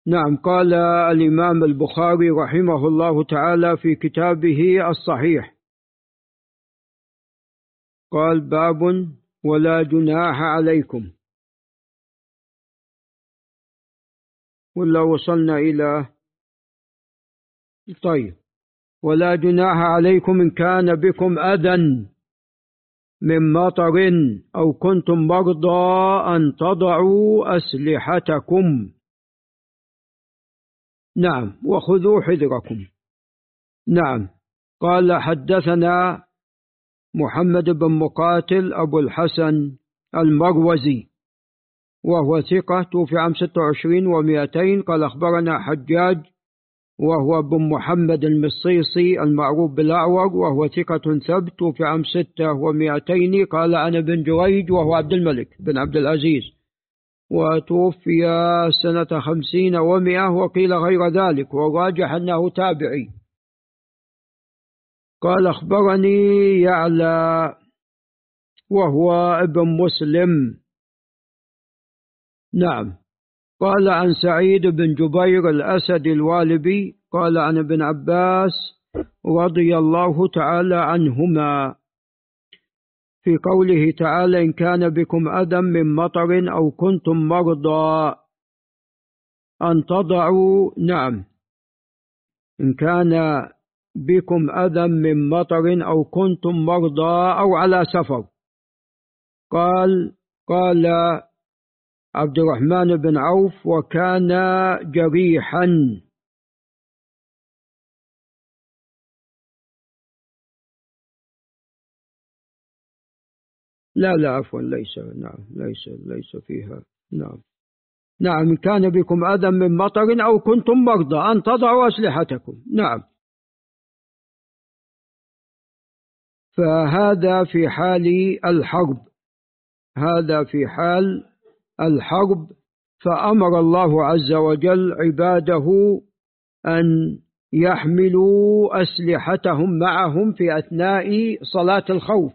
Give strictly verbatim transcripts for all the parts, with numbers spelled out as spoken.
نعم. قال الإمام البخاري رحمه الله تعالى في كتابه الصحيح، قال: باب ولا جناح عليكم. ولا وصلنا إلى طيب ولا جناح عليكم إن كان بكم أذى من مطر أو كنتم مرضى أن تضعوا أسلحتكم. نعم. وخذوا حذركم. نعم. قال: حدثنا محمد بن مقاتل أبو الحسن المروزي وهو ثقة، توفي عام ستة وعشرين ومئتين. قال: أخبرنا حجاج وهو بن محمد المصيصي المعروف بالأعور وهو ثقة ثبت، توفي عام ستة ومئتين. قال: أنا بن جريج وهو عبد الملك بن عبد العزيز، وتوفي سنة خمسين ومئة، وقيل غير ذلك، والراجح أنه تابعي. قال: أخبرني يعلى وهو ابن مسلم. نعم. قال: عن سعيد بن جبير الأسد الوالبي قال: عن ابن عباس رضي الله تعالى عنهما في قوله تعالى: إن كان بكم أذى من مطر أو كنتم مرضى أن تضعوا. نعم. إن كان بكم أذى من مطر أو كنتم مرضى أو على سفر. قال قال عبد الرحمن بن عوف: وكان جريحا. لا لا عفوا ليس. نعم ليس ليس فيها. نعم. نعم. إن كان بكم أذى من مطر أو كنتم مرضى أن تضعوا أسلحتكم. نعم. فهذا في حال الحرب، هذا في حال الحرب. فأمر الله عز وجل عباده أن يحملوا أسلحتهم معهم في أثناء صلاة الخوف.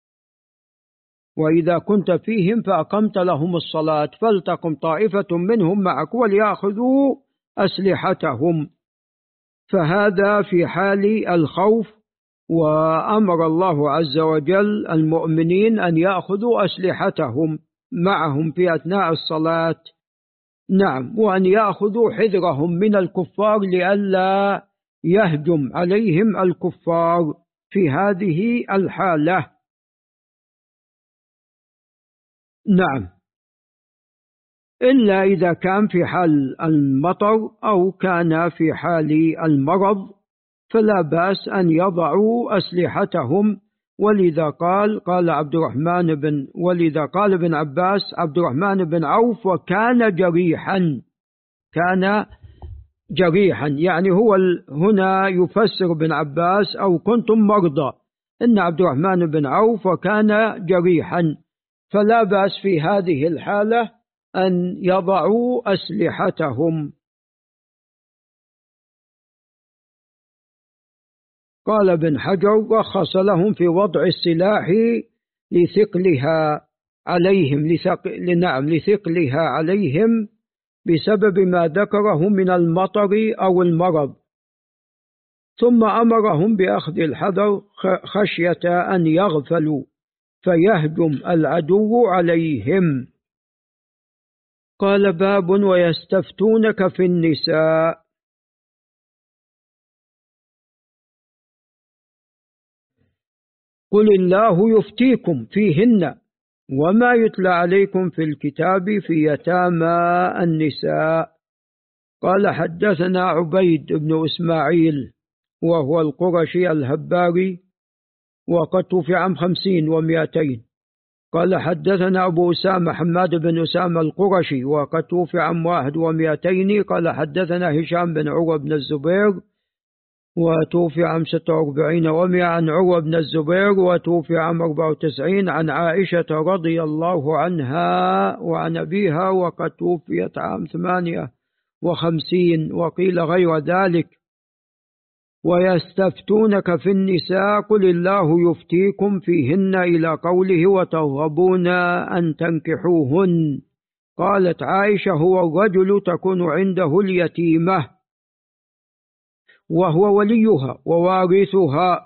وإذا كنت فيهم فأقمت لهم الصلاة فلتقم طائفة منهم معك وليأخذوا أسلحتهم. فهذا في حال الخوف، وأمر الله عز وجل المؤمنين أن يأخذوا أسلحتهم معهم في أثناء الصلاة. نعم. وأن يأخذوا حذرهم من الكفار لئلا يهجم عليهم الكفار في هذه الحالة. نعم. إلا إذا كان في حال المطر أو كان في حال المرض فلا بأس أن يضعوا أسلحتهم. ولذا قال قال عبد الرحمن بن ولذا قال ابن عباس عبد الرحمن بن عوف: وكان جريحا. كان جريحا يعني هو هنا يفسر ابن عباس: أو كنتم مرضى. إن عبد الرحمن بن عوف وكان جريحا، فلا بأس في هذه الحالة أن يضعوا أسلحتهم. قال ابن حجر: رخص لهم في وضع السلاح لثقلها عليهم لثقل نعم لثقلها عليهم بسبب ما ذكره من المطر أو المرض، ثم أمرهم بأخذ الحذر خشية أن يغفلوا فيهجم العدو عليهم. قال: باب ويستفتونك في النساء. قل الله يفتيكم فيهن وما يتلى عليكم في الكتاب في يتامى النساء. قال: حدثنا عبيد بن إسماعيل وهو القرشي الهباري، وقد توفي عام خمسين ومئتين. قال: حدثنا أبو أسامة حماد بن أسامة القرشي، وقد توفي عام واحد ومئتين. قال: حدثنا هشام بن عروة بن الزبير، وتوفي عام ستة وأربعين ومئة، عن عروة بن الزبير، وتوفي عام أربعة وتسعين، عن عائشة رضي الله عنها وعن أبيها، وقد توفيت عام ثمانية وخمسين، وقيل غير ذلك. ويستفتونك في النساء قل الله يفتيكم فيهن إلى قوله: وترغبون أن تنكحوهن. قالت عائشة: هو الرجل تكون عنده اليتيمة وهو وليها ووارثها،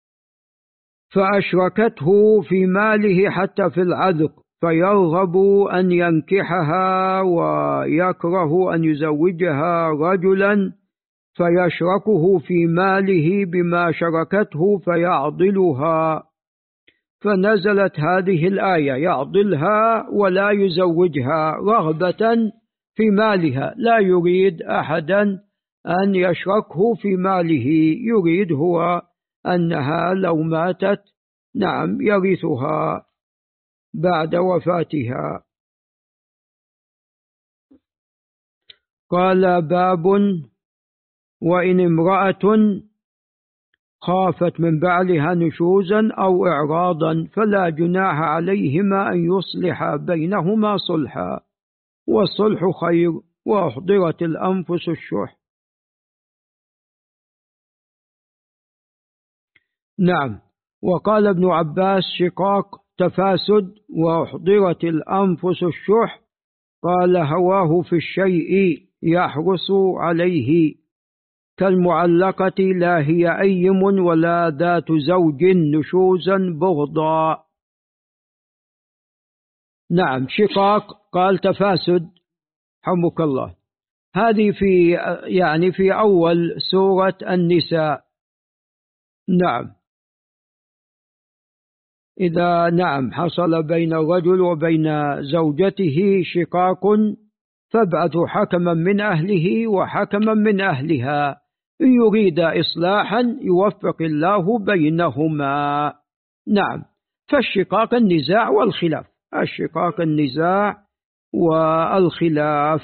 فأشركته في ماله حتى في العذق، فيرغب أن ينكحها ويكره أن يزوجها رجلا فيشركه في ماله بما شركته فيعضلها، فنزلت هذه الآية: يعضلها ولا يزوجها رغبة في مالها، لا يريد أحدا أن يشركه في ماله، يريد هو أنها لو ماتت نعم يرثها بعد وفاتها. قال: باب: وإن امرأة خافت من بعلها نشوزا أو إعراضا فلا جناح عليهما أن يصلحا بينهما صلحا، والصلح خير، وأحضرت الأنفس الشح. نعم. وقال ابن عباس: شقاق تفاسد، وأحضرت الأنفس الشح. قال: هواه في الشيء يحرص عليه، كالمعلقة لا هي أيم ولا ذات زوج نشوزا بغضا. نعم. شقاق قال تفاسد، حمك الله، هذه في يعني في أول سورة النساء. نعم. إذا نعم حصل بين الرجل وبين زوجته شقاق فابعثوا حكما من أهله وحكما من أهلها إن يريد إصلاحا يوفق الله بينهما. نعم. فالشقاق النزاع والخلاف، الشقاق النزاع والخلاف.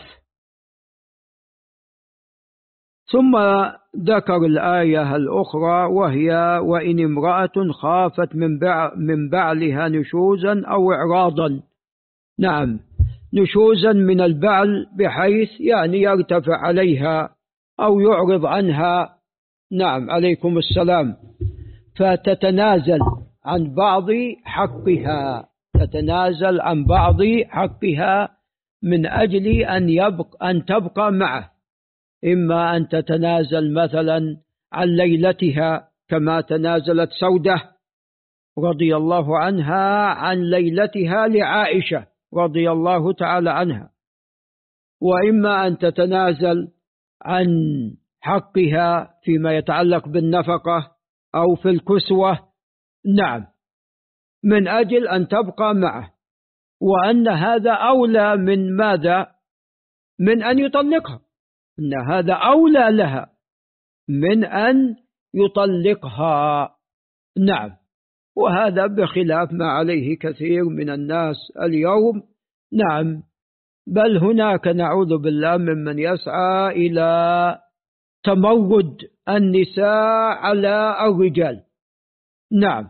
ثم ذكر الآية الأخرى وهي: وإن امرأة خافت من من بعلها نشوزا أو إعراضا. نعم. نشوزا من البعل بحيث يعني يرتفع عليها أو يعرض عنها. نعم. عليكم السلام. فتتنازل عن بعض حقها، تتنازل عن بعض حقها من أجل أن يبقى أن تبقى معه، إما أن تتنازل مثلا عن ليلتها كما تنازلت سودة رضي الله عنها عن ليلتها لعائشة رضي الله تعالى عنها، وإما أن تتنازل عن حقها فيما يتعلق بالنفقة أو في الكسوة. نعم. من أجل أن تبقى معه، وأن هذا أولى من ماذا؟ من أن يطلقها، إن هذا أولى لها من أن يطلقها. نعم. وهذا بخلاف ما عليه كثير من الناس اليوم. نعم. بل هناك نعوذ بالله ممن يسعى إلى تمرد النساء على الرجال. نعم.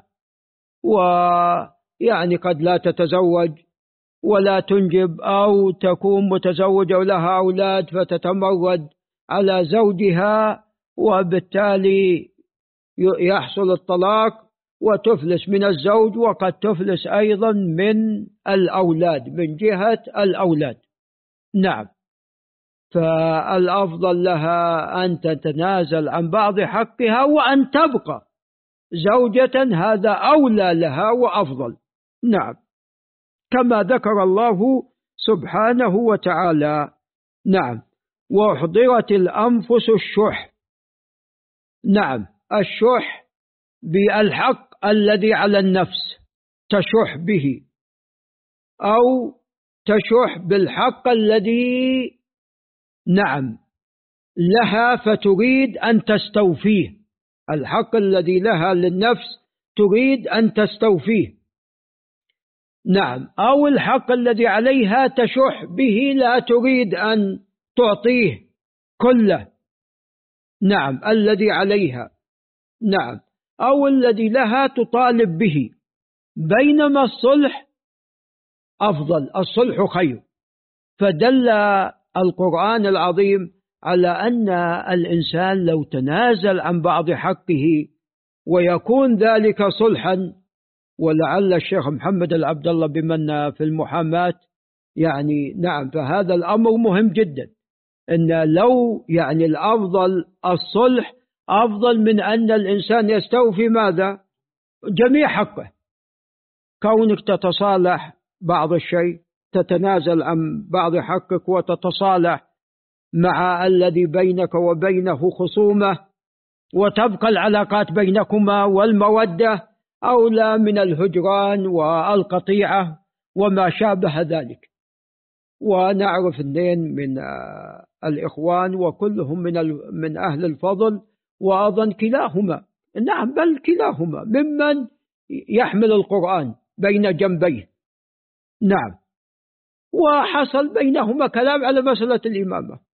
ويعني قد لا تتزوج ولا تنجب أو تكون متزوجة ولها أولاد فتتمرد على زوجها، وبالتالي يحصل الطلاق وتفلس من الزوج، وقد تفلس أيضا من الأولاد من جهة الأولاد. نعم. فالأفضل لها أن تتنازل عن بعض حقها وأن تبقى زوجة، هذا أولى لها وأفضل. نعم. كما ذكر الله سبحانه وتعالى. نعم. وأحضرت الأنفس الشح. نعم. الشح بالحق الذي على النفس تشح به، أو تشح بالحق الذي نعم لها فتريد أن تستوفيه، الحق الذي لها للنفس تريد أن تستوفيه. نعم. أو الحق الذي عليها تشح به، لا تريد أن تعطيه كله. نعم. الذي عليها. نعم. أو الذي لها تطالب به، بينما الصلح أفضل، الصلح خير. فدل القرآن العظيم على أن الإنسان لو تنازل عن بعض حقه ويكون ذلك صلحا. ولعل الشيخ محمد العبد الله بمن في المحاماة يعني نعم، فهذا الأمر مهم جدا، أن لو يعني الأفضل الصلح أفضل من أن الإنسان يستوفي ماذا؟ جميع حقه. كونك تتصالح بعض الشيء، تتنازل عن بعض حقك وتتصالح مع الذي بينك وبينه خصومة وتبقى العلاقات بينكما والمودة، أولى من الهجران والقطيعة وما شابه ذلك. ونعرف اثنين من الإخوان وكلهم من من أهل الفضل، وأظن كلاهما، نعم بل كلاهما ممن يحمل القرآن بين جنبيه. نعم، وحصل بينهما كلام على مسألة الإمامة،